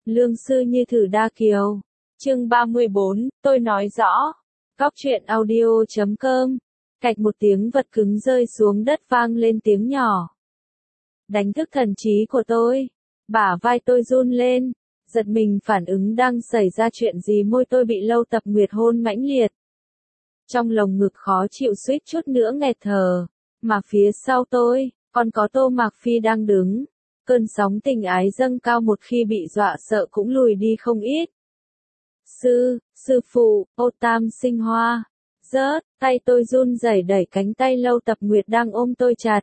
Lương sư như thử đa kiều. Chương 34, tôi nói rõ. Góc truyện audio.com. Cạch một tiếng vật cứng rơi xuống đất vang lên tiếng nhỏ. Đánh thức thần trí của tôi. Bả vai tôi run lên. Giật mình phản ứng đang xảy ra chuyện gì, môi tôi bị Lâu Tập Nguyệt hôn mãnh liệt. Trong lồng ngực khó chịu suýt chút nữa nghẹt thở. Mà phía sau tôi, còn có Tô Mạc Phi đang đứng. Cơn sóng tình ái dâng cao, một khi bị dọa sợ cũng lùi đi không ít. Sư phụ, ô Tam Sinh Hoa. Rớt, tay tôi run rẩy đẩy cánh tay Lâu Tập Nguyệt đang ôm tôi chặt.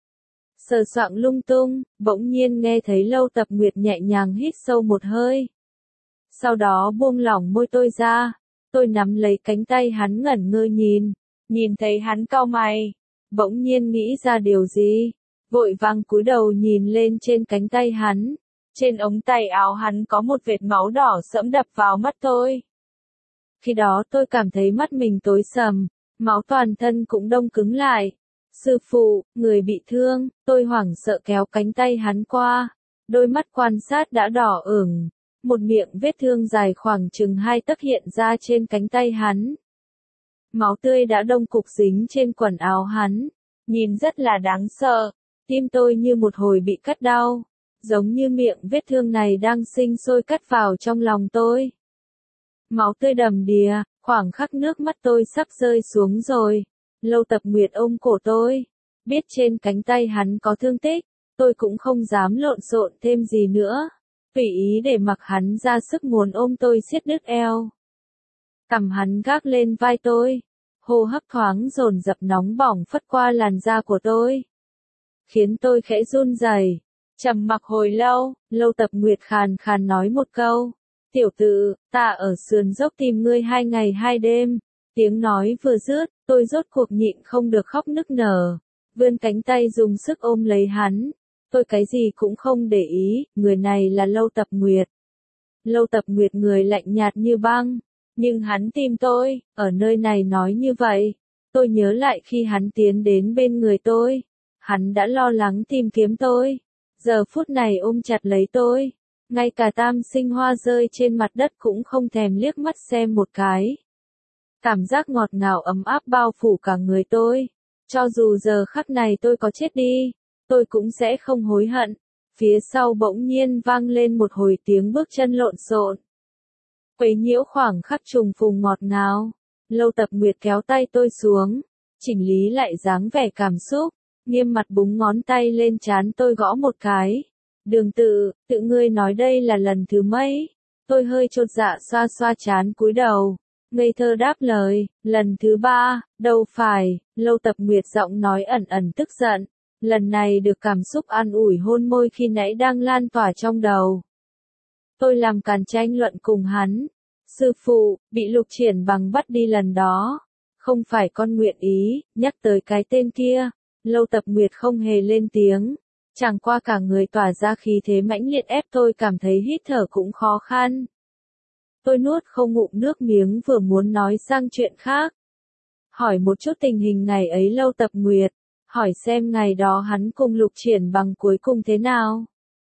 Sờ soạng lung tung, bỗng nhiên nghe thấy Lâu Tập Nguyệt nhẹ nhàng hít sâu một hơi. Sau đó buông lỏng môi tôi ra. Tôi nắm lấy cánh tay hắn ngẩn ngơ nhìn thấy hắn cau mày. Bỗng nhiên nghĩ ra điều gì. Vội vàng cúi đầu nhìn lên trên cánh tay hắn. Trên ống tay áo hắn có một vệt máu đỏ sẫm đập vào mắt tôi. Khi đó tôi cảm thấy mắt mình tối sầm, máu toàn thân cũng đông cứng lại. Sư phụ, người bị thương, tôi hoảng sợ kéo cánh tay hắn qua. Đôi mắt quan sát đã đỏ ửng. Một miệng vết thương dài khoảng chừng 2 tấc hiện ra trên cánh tay hắn. Máu tươi đã đông cục dính trên quần áo hắn. Nhìn rất là đáng sợ. Tim tôi như một hồi bị cắt đau. Giống như miệng vết thương này đang sinh sôi cắt vào trong lòng tôi. Máu tươi đầm đìa, khoảng khắc nước mắt tôi sắp rơi xuống rồi. Lâu Tập Nguyệt ôm cổ tôi. Biết trên cánh tay hắn có thương tích, tôi cũng không dám lộn xộn thêm gì nữa. Tùy ý để mặc hắn ra sức muốn ôm tôi siết đứt eo. Cằm hắn gác lên vai tôi. Hô hấp thoáng dồn dập nóng bỏng phất qua làn da của tôi. Khiến tôi khẽ run rẩy. Trầm mặc hồi lâu, Lâu Tập Nguyệt khàn khàn nói một câu. Tiểu tử, ta ở sườn dốc tìm ngươi 2 ngày 2 đêm. Tiếng nói vừa dứt, tôi rốt cuộc nhịn không được khóc nức nở. Vươn cánh tay dùng sức ôm lấy hắn. Tôi cái gì cũng không để ý, người này là Lâu Tập Nguyệt. Lâu Tập Nguyệt người lạnh nhạt như băng. Nhưng hắn tìm tôi, ở nơi này nói như vậy. Tôi nhớ lại khi hắn tiến đến bên người tôi. Hắn đã lo lắng tìm kiếm tôi. Giờ phút này ôm chặt lấy tôi. Ngay cả Tam Sinh Hoa rơi trên mặt đất cũng không thèm liếc mắt xem một cái. Cảm giác ngọt ngào ấm áp bao phủ cả người tôi. Cho dù giờ khắc này tôi có chết đi, tôi cũng sẽ không hối hận. Phía sau bỗng nhiên vang lên một hồi tiếng bước chân lộn xộn. Quấy nhiễu khoảng khắc trùng phùng ngọt ngào. Lâu Tập Nguyệt kéo tay tôi xuống, chỉnh lý lại dáng vẻ cảm xúc, nghiêm mặt búng ngón tay lên trán tôi gõ một cái. Đường tự ngươi nói đây là lần thứ mấy? Tôi hơi chột dạ xoa xoa trán cúi đầu. Ngây thơ đáp lời, lần thứ 3, đâu phải. Lâu Tập Nguyệt giọng nói ẩn ẩn tức giận. Lần này được cảm xúc an ủi hôn môi khi nãy đang lan tỏa trong đầu. Tôi làm càn tranh luận cùng hắn. Sư phụ, bị Lục Triển Bằng bắt đi lần đó. Không phải con nguyện ý, nhắc tới cái tên kia. Lâu Tập Nguyệt không hề lên tiếng. Chẳng qua cả người tỏa ra khí thế mãnh liệt ép tôi cảm thấy hít thở cũng khó khăn. Tôi nuốt không ngụm nước miếng vừa muốn nói sang chuyện khác. Hỏi một chút tình hình ngày ấy Lâu Tập Nguyệt. Hỏi xem ngày đó hắn cùng Lục Triển Bằng cuối cùng thế nào.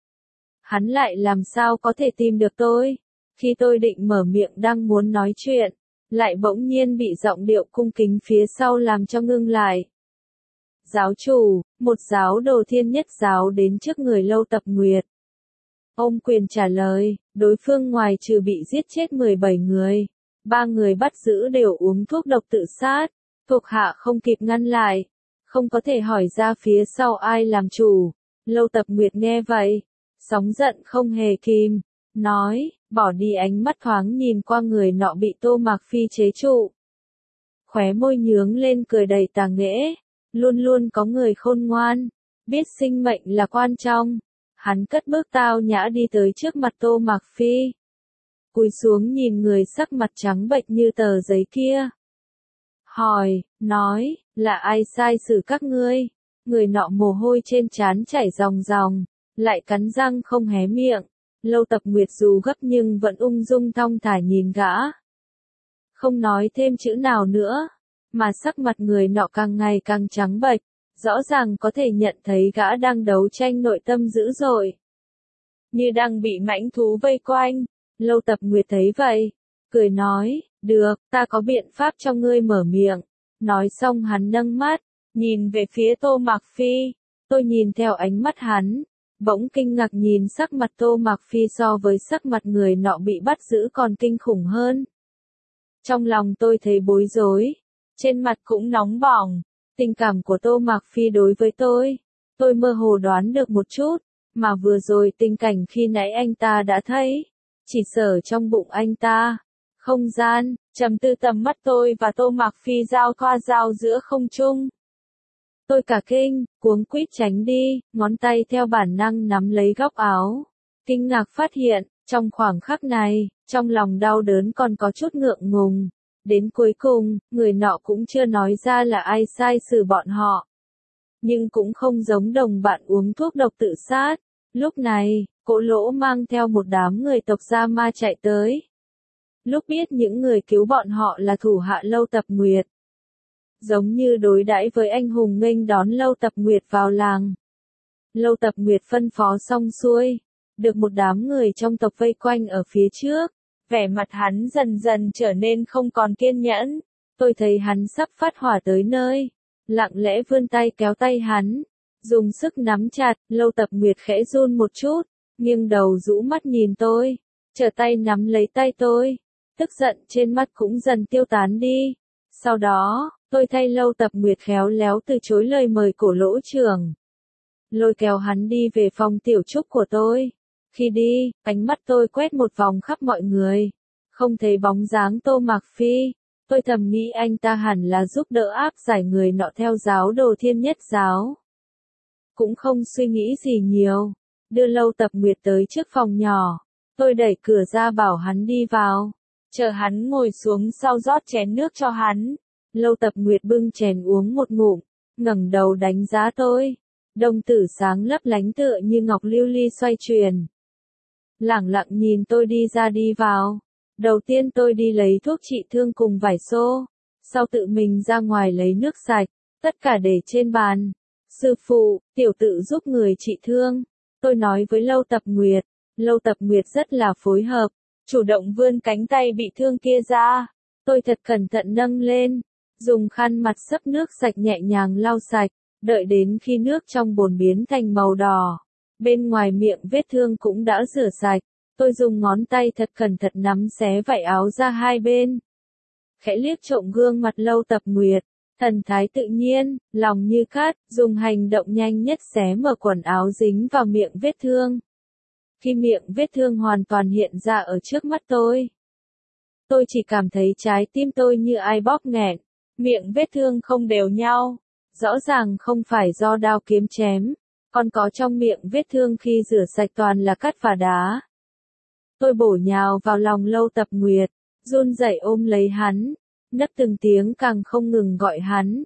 Hắn lại làm sao có thể tìm được tôi. Khi tôi định mở miệng đang muốn nói chuyện, lại bỗng nhiên bị giọng điệu cung kính phía sau làm cho ngưng lại. Giáo chủ, một giáo đồ Thiên Nhất giáo đến trước người Lâu Tập Nguyệt. Ôm quyền trả lời, đối phương ngoài trừ bị giết chết 17 người, 3 người bắt giữ đều uống thuốc độc tự sát, thuộc hạ không kịp ngăn lại, không có thể hỏi ra phía sau ai làm chủ. Lâu Tập Nguyệt nghe vậy, sóng giận không hề kìm, nói, bỏ đi, ánh mắt thoáng nhìn qua người nọ bị Tô Mạc Phi chế trụ. Khóe môi nhướng lên cười đầy tà nghễ. Luôn luôn có người khôn ngoan, biết sinh mệnh là quan trọng. Hắn cất bước tao nhã đi tới trước mặt Tô Mạc Phi. Cúi xuống nhìn người sắc mặt trắng bệch như tờ giấy kia. Hỏi, nói, là ai sai xử các ngươi? Người nọ mồ hôi trên trán chảy ròng ròng, lại cắn răng không hé miệng. Lâu Tập Nguyệt dù gấp nhưng vẫn ung dung thong thả nhìn gã. Không nói thêm chữ nào nữa. Mà sắc mặt người nọ càng ngày càng trắng bệch, rõ ràng có thể nhận thấy gã đang đấu tranh nội tâm dữ dội. như đang bị mãnh thú vây quanh. Lâu Tập Nguyệt thấy vậy, cười nói, được, ta có biện pháp cho ngươi mở miệng. Nói xong hắn nâng mắt, nhìn về phía Tô Mạc Phi. Tôi nhìn theo ánh mắt hắn, bỗng kinh ngạc nhìn sắc mặt Tô Mạc Phi so với sắc mặt người nọ bị bắt giữ còn kinh khủng hơn. Trong lòng tôi thấy bối rối, trên mặt cũng nóng bỏng, tình cảm của Tô Mạc Phi đối với tôi mơ hồ đoán được một chút, mà vừa rồi tình cảnh khi nãy anh ta đã thấy, chỉ sở trong bụng anh ta. Không gian, trầm tư tầm mắt tôi và Tô Mạc Phi giao qua giao giữa không trung. Tôi cả kinh, cuống quýt tránh đi, ngón tay theo bản năng nắm lấy góc áo. Kinh ngạc phát hiện, trong khoảng khắc này, trong lòng đau đớn còn có chút ngượng ngùng. Đến cuối cùng, người nọ cũng chưa nói ra là ai sai xử bọn họ. Nhưng cũng không giống đồng bạn uống thuốc độc tự sát. Lúc này, Cỗ Lỗ mang theo một đám người tộc Gia Ma chạy tới. Lúc biết những người cứu bọn họ là thủ hạ Lâu Tập Nguyệt, giống như đối đãi với anh hùng nghênh đón Lâu Tập Nguyệt vào làng. Lâu Tập Nguyệt phân phó xong xuôi, được một đám người trong tộc vây quanh ở phía trước, vẻ mặt hắn dần dần trở nên không còn kiên nhẫn. Tôi thấy hắn sắp phát hỏa tới nơi, lặng lẽ vươn tay kéo tay hắn, dùng sức nắm chặt. Lâu Tập Nguyệt khẽ run một chút, nghiêng đầu rũ mắt nhìn tôi, trở tay nắm lấy tay tôi, tức giận trên mắt cũng dần tiêu tán đi. Sau đó, tôi thay Lâu Tập Nguyệt khéo léo từ chối lời mời Cổ Lỗ trưởng, lôi kéo hắn đi về phòng tiểu trúc của tôi. Khi đi, ánh mắt tôi quét một vòng khắp mọi người, không thấy bóng dáng Tô Mạc Phi. Tôi thầm nghĩ anh ta hẳn là giúp đỡ áp giải người nọ theo giáo đồ Thiên Nhất giáo. Cũng không suy nghĩ gì nhiều, đưa Lâu Tập Nguyệt tới trước phòng nhỏ. Tôi đẩy cửa ra bảo hắn đi vào, chờ hắn ngồi xuống sau rót chén nước cho hắn. Lâu Tập Nguyệt bưng chén uống một ngụm, ngẩng đầu đánh giá tôi. Đồng tử sáng lấp lánh tựa như ngọc lưu ly xoay chuyển. Lẳng lặng nhìn tôi đi ra đi vào. Đầu tiên tôi đi lấy thuốc trị thương cùng vải xô, sau tự mình ra ngoài lấy nước sạch, tất cả để trên bàn. Sư phụ, tiểu tự giúp người trị thương. Tôi nói với Lâu Tập Nguyệt. Lâu Tập Nguyệt rất là phối hợp, chủ động vươn cánh tay bị thương kia ra. Tôi thật cẩn thận nâng lên, dùng khăn mặt xấp nước sạch nhẹ nhàng lau sạch, đợi đến khi nước trong bồn biến thành màu đỏ. Bên ngoài miệng vết thương cũng đã rửa sạch. Tôi dùng ngón tay thật cẩn thận nắm xé vải áo ra hai bên. Khẽ liếc trộm gương mặt Lâu Tập Nguyệt, thần thái tự nhiên, lòng như cát, dùng hành động nhanh nhất xé mở quần áo dính vào miệng vết thương. Khi miệng vết thương hoàn toàn hiện ra ở trước mắt tôi chỉ cảm thấy trái tim tôi như ai bóp nghẹn, miệng vết thương không đều nhau, rõ ràng không phải do đao kiếm chém, còn có trong miệng vết thương khi rửa sạch toàn là cát và đá. Tôi bổ nhào vào lòng Lâu Tập Nguyệt, run rẩy ôm lấy hắn, nấc từng tiếng càng không ngừng gọi hắn.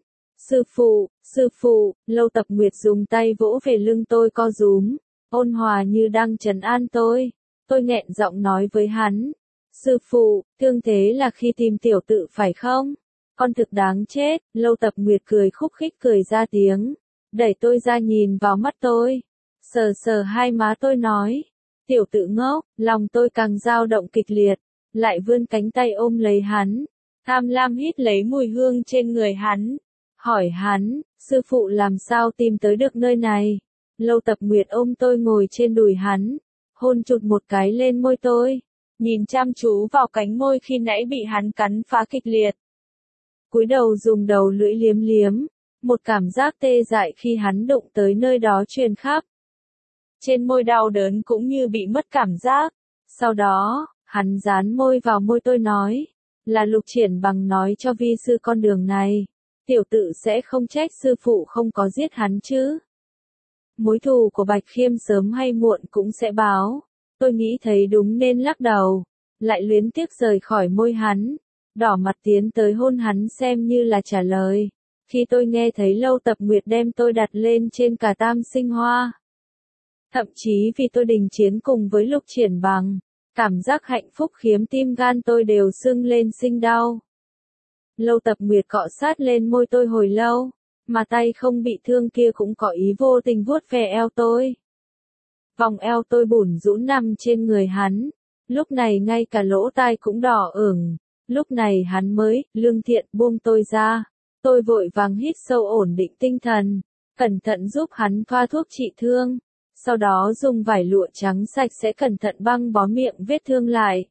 Sư phụ, Lâu Tập Nguyệt dùng tay vỗ về lưng tôi co rúm, ôn hòa như đang trấn an tôi. Tôi nghẹn giọng nói với hắn. Sư phụ, thương thế là khi tìm tiểu tự phải không? Con thực đáng chết. Lâu Tập Nguyệt cười khúc khích cười ra tiếng, đẩy tôi ra nhìn vào mắt tôi, sờ sờ hai má tôi nói. Tiểu tự ngốc, lòng tôi càng dao động kịch liệt, lại vươn cánh tay ôm lấy hắn, tham lam hít lấy mùi hương trên người hắn, hỏi hắn, sư phụ làm sao tìm tới được nơi này? Lâu Tập Nguyệt ôm tôi ngồi trên đùi hắn, hôn chụt một cái lên môi tôi, nhìn chăm chú vào cánh môi khi nãy bị hắn cắn phá kịch liệt. Cúi đầu dùng đầu lưỡi liếm liếm, một cảm giác tê dại khi hắn đụng tới nơi đó truyền khắp. Trên môi đau đớn cũng như bị mất cảm giác. Sau đó, hắn dán môi vào môi tôi nói, là Lục Triển Bằng nói cho vi sư con đường này, tiểu tự sẽ không trách sư phụ không có giết hắn chứ. Mối thù của Bạch Khiêm sớm hay muộn cũng sẽ báo. Tôi nghĩ thấy đúng nên lắc đầu, lại luyến tiếc rời khỏi môi hắn, đỏ mặt tiến tới hôn hắn xem như là trả lời. Khi tôi nghe thấy Lâu Tập Nguyệt đem tôi đặt lên trên cả Tam Sinh Hoa, thậm chí vì tôi đình chiến cùng với Lục Triển Bằng, cảm giác hạnh phúc khiếm tim gan tôi đều sưng lên sinh đau. Lâu Tập Nguyệt cọ sát lên môi tôi hồi lâu, mà tay không bị thương kia cũng có ý vô tình vuốt ve eo tôi. Vòng eo tôi bủn rũn nằm trên người hắn. Lúc này ngay cả lỗ tai cũng đỏ ửng. Lúc này hắn mới, lương thiện buông tôi ra. Tôi vội vàng hít sâu ổn định tinh thần. Cẩn thận giúp hắn thoa thuốc trị thương. Sau đó dùng vải lụa trắng sạch sẽ cẩn thận băng bó miệng vết thương lại.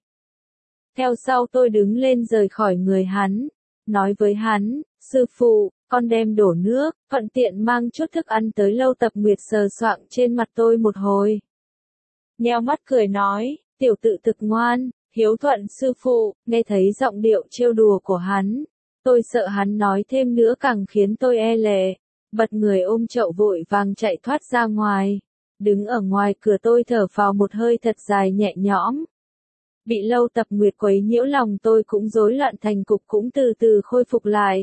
Theo sau tôi đứng lên rời khỏi người hắn. Nói với hắn, sư phụ, con đem đổ nước, thuận tiện mang chút thức ăn tới Lâu Tập Nguyệt sờ soạng trên mặt tôi một hồi. Nheo mắt cười nói, tiểu tự thực ngoan, hiếu thuận sư phụ, nghe thấy giọng điệu trêu đùa của hắn. Tôi sợ hắn nói thêm nữa càng khiến tôi e lệ. Bật người ôm chậu vội vàng chạy thoát ra ngoài. Đứng ở ngoài cửa tôi thở phào một hơi thật dài nhẹ nhõm. Bị Lâu Tập Nguyệt quấy nhiễu lòng tôi cũng rối loạn thành cục cũng từ từ khôi phục lại.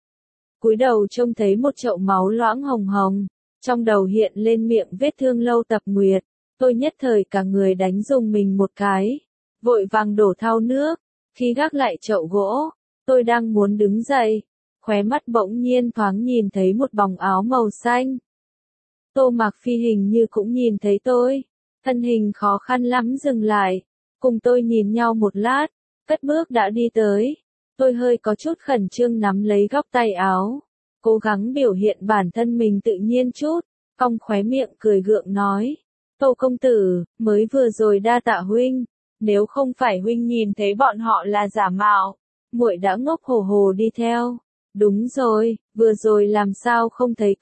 Cúi đầu trông thấy một chậu máu loãng hồng hồng, trong đầu hiện lên miệng vết thương Lâu Tập Nguyệt, tôi nhất thời cả người đánh rùng mình một cái, vội vàng đổ thau nước, khi gác lại chậu gỗ, tôi đang muốn đứng dậy, khóe mắt bỗng nhiên thoáng nhìn thấy một bóng áo màu xanh. Tô Mạc Phi hình như cũng nhìn thấy tôi, thân hình khó khăn lắm dừng lại, cùng tôi nhìn nhau một lát, cất bước đã đi tới. Tôi hơi có chút khẩn trương nắm lấy góc tay áo, cố gắng biểu hiện bản thân mình tự nhiên chút, cong khóe miệng cười gượng nói, Tô công tử, mới vừa rồi đa tạ huynh, nếu không phải huynh nhìn thấy bọn họ là giả mạo, muội đã ngốc hổ hồ đi theo. Đúng rồi, vừa rồi làm sao không thấy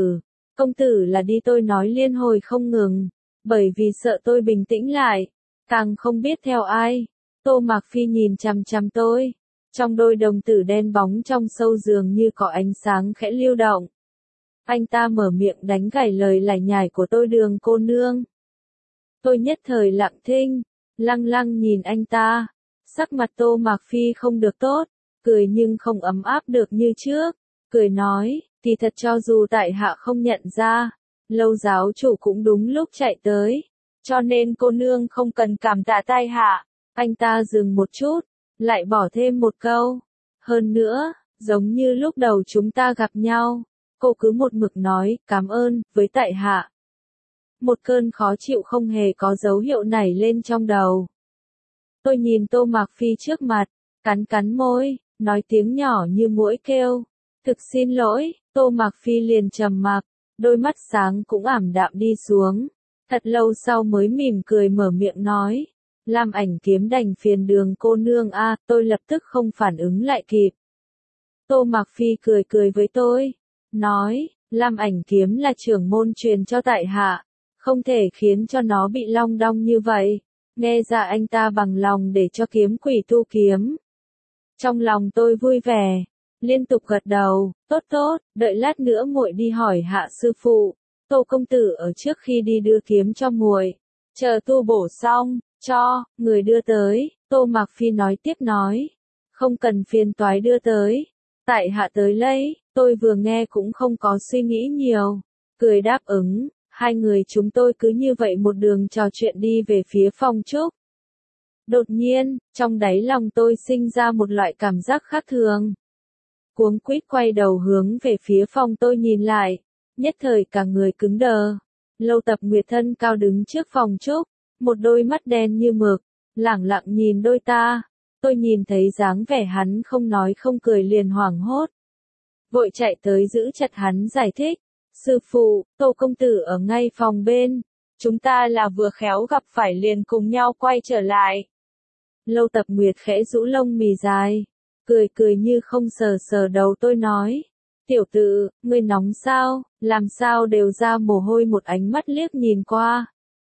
công tử là đi tôi nói liên hồi không ngừng, bởi vì sợ tôi bình tĩnh lại, càng không biết theo ai. Tô Mạc Phi nhìn chằm chằm tôi. Trong đôi đồng tử đen bóng trong sâu dường như có ánh sáng khẽ lưu động. Anh ta mở miệng đánh gãy lời lải nhải của tôi Đường cô nương. Tôi nhất thời lặng thinh, lăng lăng nhìn anh ta. Sắc mặt Tô Mạc Phi không được tốt, cười nhưng không ấm áp được như trước. Cười nói, thì thật cho dù tại hạ không nhận ra, Lâu giáo chủ cũng đúng lúc chạy tới. Cho nên cô nương không cần cảm tạ tại hạ. Anh ta dừng một chút. Lại bỏ thêm một câu. Hơn nữa, giống như lúc đầu chúng ta gặp nhau, cô cứ một mực nói, cảm ơn, với tại hạ. Một cơn khó chịu không hề có dấu hiệu nảy lên trong đầu. Tôi nhìn Tô Mạc Phi trước mặt, cắn cắn môi, nói tiếng nhỏ như muỗi kêu. Thực xin lỗi, Tô Mạc Phi liền trầm mặc, đôi mắt sáng cũng ảm đạm đi xuống. Thật lâu sau mới mỉm cười mở miệng nói. Lam Ảnh Kiếm đành phiền Đường cô nương a, tôi lập tức không phản ứng lại kịp. Tô Mạc Phi cười cười với tôi, nói, Lam Ảnh Kiếm là trưởng môn truyền cho tại hạ, không thể khiến cho nó bị long đong như vậy. Nghe ra anh ta bằng lòng để cho kiếm quỷ tu kiếm. Trong lòng tôi vui vẻ, liên tục gật đầu, tốt tốt, đợi lát nữa muội đi hỏi hạ sư phụ, Tô công tử ở trước khi đi đưa kiếm cho muội, chờ tu bổ xong. Cho, người đưa tới, Tô Mạc Phi nói tiếp nói. Không cần phiền toái đưa tới. Tại hạ tới lấy, tôi vừa nghe cũng không có suy nghĩ nhiều. Cười đáp ứng, hai người chúng tôi cứ như vậy một đường trò chuyện đi về phía phòng trúc. Đột nhiên, trong đáy lòng tôi sinh ra một loại cảm giác khác thường. Cuống quýt quay đầu hướng về phía phòng tôi nhìn lại. Nhất thời cả người cứng đờ. Lâu Tập Nguyệt thân cao đứng trước phòng trúc. Một đôi mắt đen như mực, lẳng lặng nhìn đôi ta. Tôi nhìn thấy dáng vẻ hắn không nói không cười liền hoảng hốt. Vội chạy tới giữ chặt hắn giải thích. Sư phụ, Tô công tử ở ngay phòng bên. Chúng ta là vừa khéo gặp phải liền cùng nhau quay trở lại. Lâu Tập Nguyệt khẽ rũ lông mì dài. Cười cười như không sờ sờ đầu tôi nói. Tiểu tử, ngươi nóng sao, làm sao đều ra mồ hôi một ánh mắt liếc nhìn qua.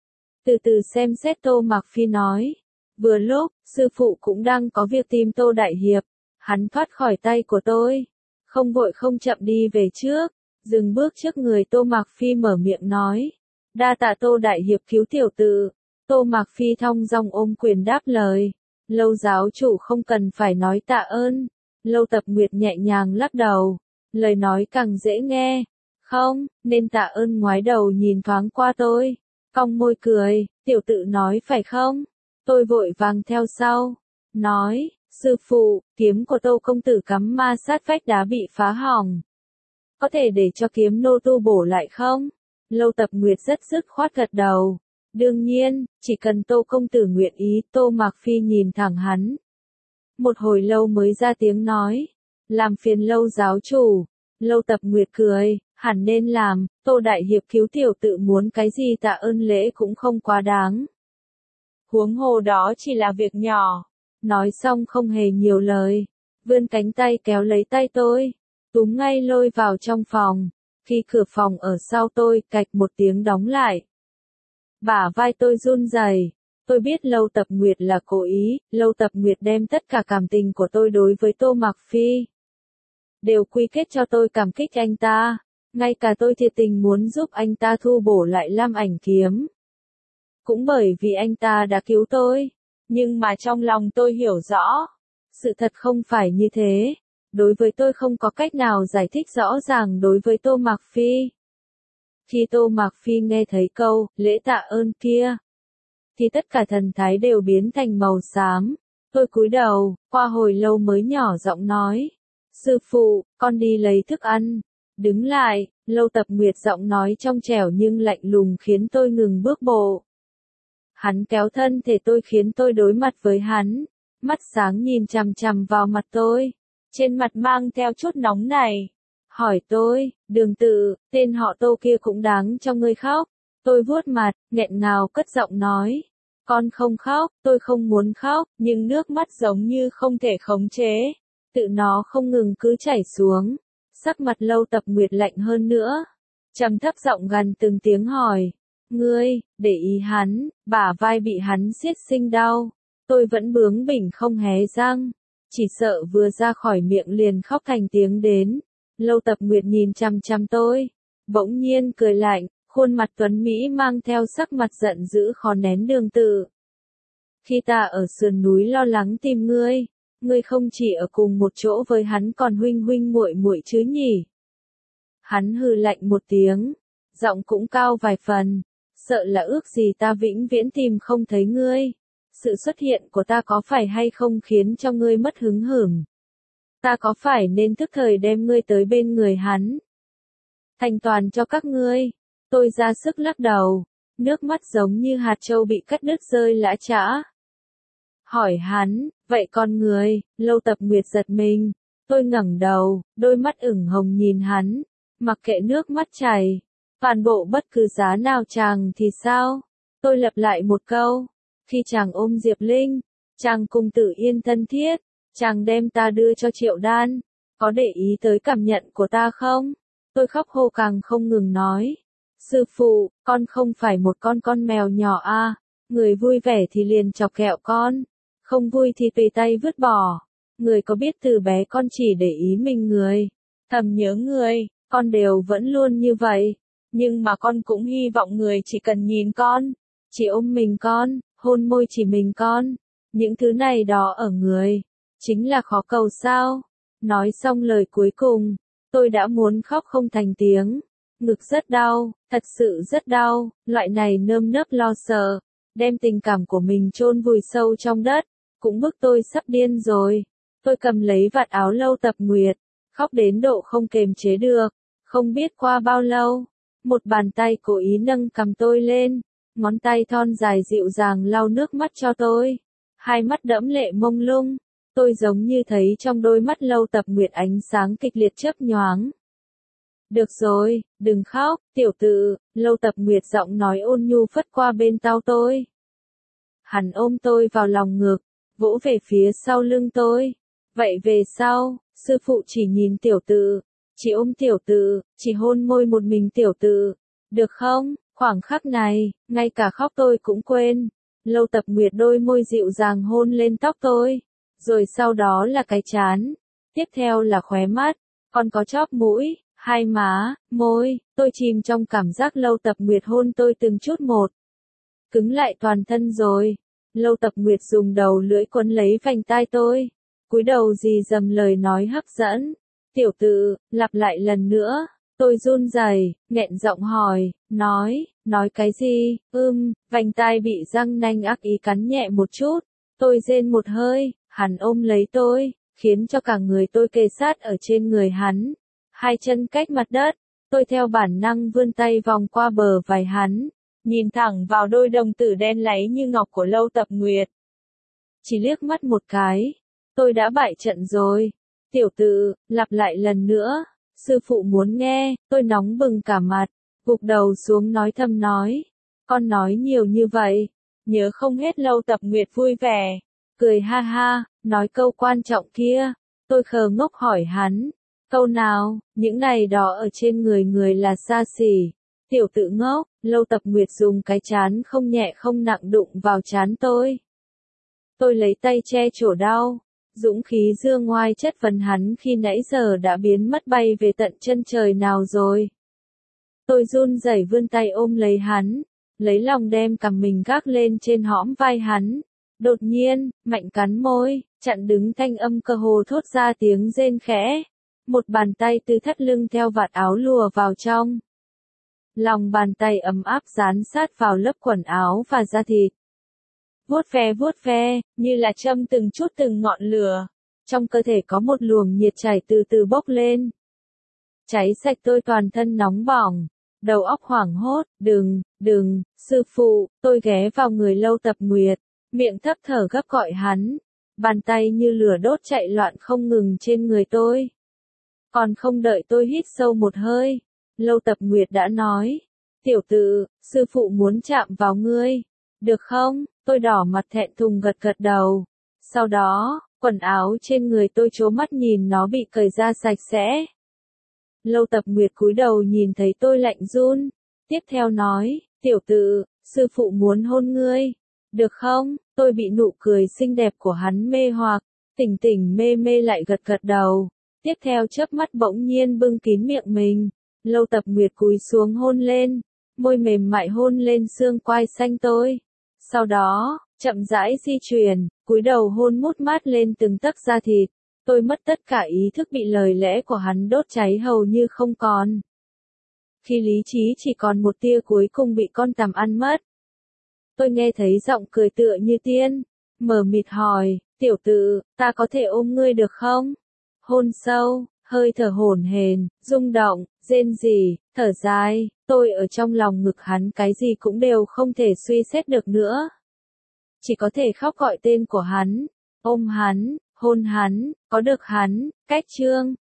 Từ từ xem xét Tô Mạc Phi nói. Vừa lúc, sư phụ cũng đang có việc tìm Tô Đại Hiệp. Hắn thoát khỏi tay của tôi. Không vội không chậm đi về trước. Dừng bước trước người Tô Mạc Phi mở miệng nói. Đa tạ Tô Đại Hiệp cứu tiểu tử. Tô Mạc Phi thong dong ôm quyền đáp lời. Lâu giáo chủ không cần phải nói tạ ơn. Lâu Tập Nguyệt nhẹ nhàng lắc đầu. Lời nói càng dễ nghe. Không, nên tạ ơn ngoái đầu nhìn thoáng qua tôi. Cong môi cười, tiểu tự nói phải không? Tôi vội vàng theo sau. Nói, sư phụ, kiếm của Tô công tử cắm ma sát vách đá bị phá hỏng. Có thể để cho kiếm nô tu bổ lại không? Lâu Tập Nguyệt rất dứt khoát gật đầu. Đương nhiên, chỉ cần Tô công tử nguyện ý. Tô Mạc Phi nhìn thẳng hắn. Một hồi lâu mới ra tiếng nói. Làm phiền Lâu giáo chủ. Lâu Tập Nguyệt cười, hẳn nên làm. Tô đại hiệp cứu tiểu tự muốn cái gì tạ ơn lễ cũng không quá đáng. Huống hồ đó chỉ là việc nhỏ. Nói xong không hề nhiều lời. Vươn cánh tay kéo lấy tay tôi. Túm ngay lôi vào trong phòng. Khi cửa phòng ở sau tôi, cạch một tiếng đóng lại. Bả vai tôi run rẩy. Tôi biết Lâu Tập Nguyệt là cố ý. Lâu Tập Nguyệt đem tất cả cảm tình của tôi đối với Tô Mạc Phi đều quy kết cho tôi cảm kích anh ta. Ngay cả tôi thiệt tình muốn giúp anh ta thu bổ lại Lam Ảnh Kiếm. Cũng bởi vì anh ta đã cứu tôi. Nhưng mà trong lòng tôi hiểu rõ. Sự thật không phải như thế. Đối với tôi không có cách nào giải thích rõ ràng đối với Tô Mạc Phi. Khi Tô Mạc Phi nghe thấy câu, lễ tạ ơn kia, thì tất cả thần thái đều biến thành màu xám. Tôi cúi đầu, qua hồi lâu mới nhỏ giọng nói. Sư phụ, con đi lấy thức ăn. Đứng lại, Lâu Tập Nguyệt giọng nói trong trẻo nhưng lạnh lùng khiến tôi ngừng bước bộ. Hắn kéo thân thể tôi khiến tôi đối mặt với hắn. Mắt sáng nhìn chằm chằm vào mặt tôi. Trên mặt mang theo chút nóng này. Hỏi tôi, Đường Tự, tên họ Tô kia cũng đáng cho ngươi khóc. Tôi vuốt mặt, nghẹn ngào cất giọng nói. Con không khóc, tôi không muốn khóc, nhưng nước mắt giống như không thể khống chế. Tự nó không ngừng cứ chảy xuống. Sắc mặt Lâu Tập Nguyệt lạnh hơn nữa. Trầm thấp giọng gần từng tiếng hỏi. Ngươi, để ý hắn, bả vai bị hắn siết sinh đau. Tôi vẫn bướng bỉnh không hé răng. Chỉ sợ vừa ra khỏi miệng liền khóc thành tiếng đến. Lâu Tập Nguyệt nhìn chằm chằm tôi. Bỗng nhiên cười lạnh, khuôn mặt tuấn Mỹ mang theo sắc mặt giận dữ khó nén. Đường Tự. Khi ta ở sườn núi lo lắng tìm ngươi. Ngươi không chỉ ở cùng một chỗ với hắn còn huynh huynh muội muội chứ nhỉ? Hắn hừ lạnh một tiếng. Giọng cũng cao vài phần. Sợ là ước gì ta vĩnh viễn tìm không thấy ngươi. Sự xuất hiện của ta có phải hay không khiến cho ngươi mất hứng hửng? Ta có phải nên tức thời đem ngươi tới bên người hắn? Thành toàn cho các ngươi. Tôi ra sức lắc đầu. Nước mắt giống như hạt châu bị cắt đứt rơi lã chã. Hỏi hắn, vậy con người? Lâu Tập Nguyệt giật mình. Tôi ngẩng đầu, đôi mắt ửng hồng nhìn hắn. Mặc kệ nước mắt chảy. Toàn bộ bất cứ giá nào chàng thì sao? Tôi lặp lại một câu. Khi chàng ôm Diệp Linh, chàng cùng Tử Yên thân thiết, chàng đem ta đưa cho Triệu Đan, có để ý tới cảm nhận của ta không? Tôi khóc hô càng không ngừng nói. Sư phụ, con không phải một con mèo nhỏ à, người vui vẻ thì liền chọc kẹo con, không vui thì tùy tay vứt bỏ. Người có biết từ bé con chỉ để ý mình người, thầm nhớ người, con đều vẫn luôn như vậy. Nhưng mà con cũng hy vọng người chỉ cần nhìn con, chỉ ôm mình con, hôn môi chỉ mình con. Những thứ này đó ở người, chính là khó cầu sao. Nói xong lời cuối cùng, tôi đã muốn khóc không thành tiếng. Ngực rất đau, thật sự rất đau, loại này nơm nớp lo sợ, đem tình cảm của mình chôn vùi sâu trong đất, cũng bức tôi sắp điên rồi. Tôi cầm lấy vạt áo Lâu Tập Nguyệt, khóc đến độ không kềm chế được. Không biết qua bao lâu, một bàn tay cố ý nâng cầm tôi lên, ngón tay thon dài dịu dàng lau nước mắt cho tôi. Hai mắt đẫm lệ mông lung, tôi giống như thấy trong đôi mắt Lâu Tập Nguyệt ánh sáng kịch liệt chớp nhoáng. Được rồi, đừng khóc, tiểu tự, Lâu Tập Nguyệt giọng nói ôn nhu phất qua bên tai tôi. Hắn ôm tôi vào lòng ngực, vỗ về phía sau lưng tôi. Vậy về sau, sư phụ chỉ nhìn tiểu tự, chỉ ôm tiểu tự, chỉ hôn môi một mình tiểu tự. Được không? Khoảng khắc này, ngay cả khóc tôi cũng quên. Lâu Tập Nguyệt đôi môi dịu dàng hôn lên tóc tôi. Rồi sau đó là cái trán. Tiếp theo là khóe mắt. Còn có chóp mũi, hai má, môi. Tôi chìm trong cảm giác Lâu Tập Nguyệt hôn tôi từng chút một. Cứng lại toàn thân rồi. Lâu Tập Nguyệt dùng đầu lưỡi quấn lấy vành tai tôi. Cúi đầu rì rầm lời nói hấp dẫn. Tiểu tự, lặp lại lần nữa. Tôi run rẩy, nghẹn giọng hỏi, nói cái gì? Vành tai bị răng nanh ác ý cắn nhẹ một chút. Tôi rên một hơi, hắn ôm lấy tôi, khiến cho cả người tôi kề sát ở trên người hắn. Hai chân cách mặt đất, tôi theo bản năng vươn tay vòng qua bờ vai hắn. nhìn thẳng vào đôi đồng tử đen láy như ngọc của Lâu Tập Nguyệt. Chỉ liếc mắt một cái, tôi đã bại trận rồi. Tiểu tử, lặp lại lần nữa, sư phụ muốn nghe, tôi nóng bừng cả mặt, gục đầu xuống nói thầm nói. Con nói nhiều như vậy, nhớ không hết. Lâu Tập Nguyệt vui vẻ, cười ha ha, nói câu quan trọng kia. Tôi khờ ngốc hỏi hắn, câu nào, những này đỏ ở trên người người là xa xỉ. Tiểu tử ngốc, Lâu Tập Nguyệt dùng cái trán không nhẹ không nặng đụng vào trán tôi. Tôi lấy tay che chỗ đau, dũng khí dương ngoai chất vấn hắn khi nãy giờ đã biến mất bay về tận chân trời nào rồi. Tôi run rẩy vươn tay ôm lấy hắn, lấy lòng đem cằm mình gác lên trên hõm vai hắn. Đột nhiên, mạnh cắn môi, chặn đứng thanh âm cơ hồ thốt ra tiếng rên khẽ. Một bàn tay từ thắt lưng theo vạt áo lùa vào trong. Lòng bàn tay ấm áp dán sát vào lớp quần áo và da thịt. Vuốt ve, như là châm từng chút từng ngọn lửa. Trong cơ thể có một luồng nhiệt chảy từ từ bốc lên. Cháy sạch tôi toàn thân nóng bỏng. Đầu óc hoảng hốt, đừng, sư phụ, tôi ghé vào người Lâu Tập Nguyệt. Miệng thấp thở gấp gọi hắn. Bàn tay như lửa đốt chạy loạn không ngừng trên người tôi. Còn không đợi tôi hít sâu một hơi. Lâu Tập Nguyệt đã nói. Tiểu tử, sư phụ muốn chạm vào ngươi. Được không? Tôi đỏ mặt thẹn thùng gật gật đầu. Sau đó, quần áo trên người tôi trố mắt nhìn nó bị cởi ra sạch sẽ. Lâu Tập Nguyệt cúi đầu nhìn thấy tôi lạnh run. Tiếp theo nói, tiểu tử, sư phụ muốn hôn ngươi. Được không? Tôi bị nụ cười xinh đẹp của hắn mê hoặc. Tỉnh tỉnh mê mê lại gật gật đầu. Tiếp theo chớp mắt bỗng nhiên bưng kín miệng mình. Lâu Tập Nguyệt cúi xuống hôn lên. Môi mềm mại hôn lên xương quai xanh tôi. Sau đó, chậm rãi di chuyển, cúi đầu hôn mút mát lên từng tấc da thịt. Tôi mất tất cả ý thức bị lời lẽ của hắn đốt cháy hầu như không còn. Khi lý trí chỉ còn một tia cuối cùng bị con tằm ăn mất. Tôi nghe thấy giọng cười tựa như tiên, mờ mịt hỏi, tiểu tử, ta có thể ôm ngươi được không? Hôn sâu, hơi thở hổn hển, rung động, rên rỉ, thở dài, tôi ở trong lòng ngực hắn cái gì cũng đều không thể suy xét được nữa. Chỉ có thể khóc gọi tên của hắn, ôm hắn, hôn hắn, có được hắn, cách chương.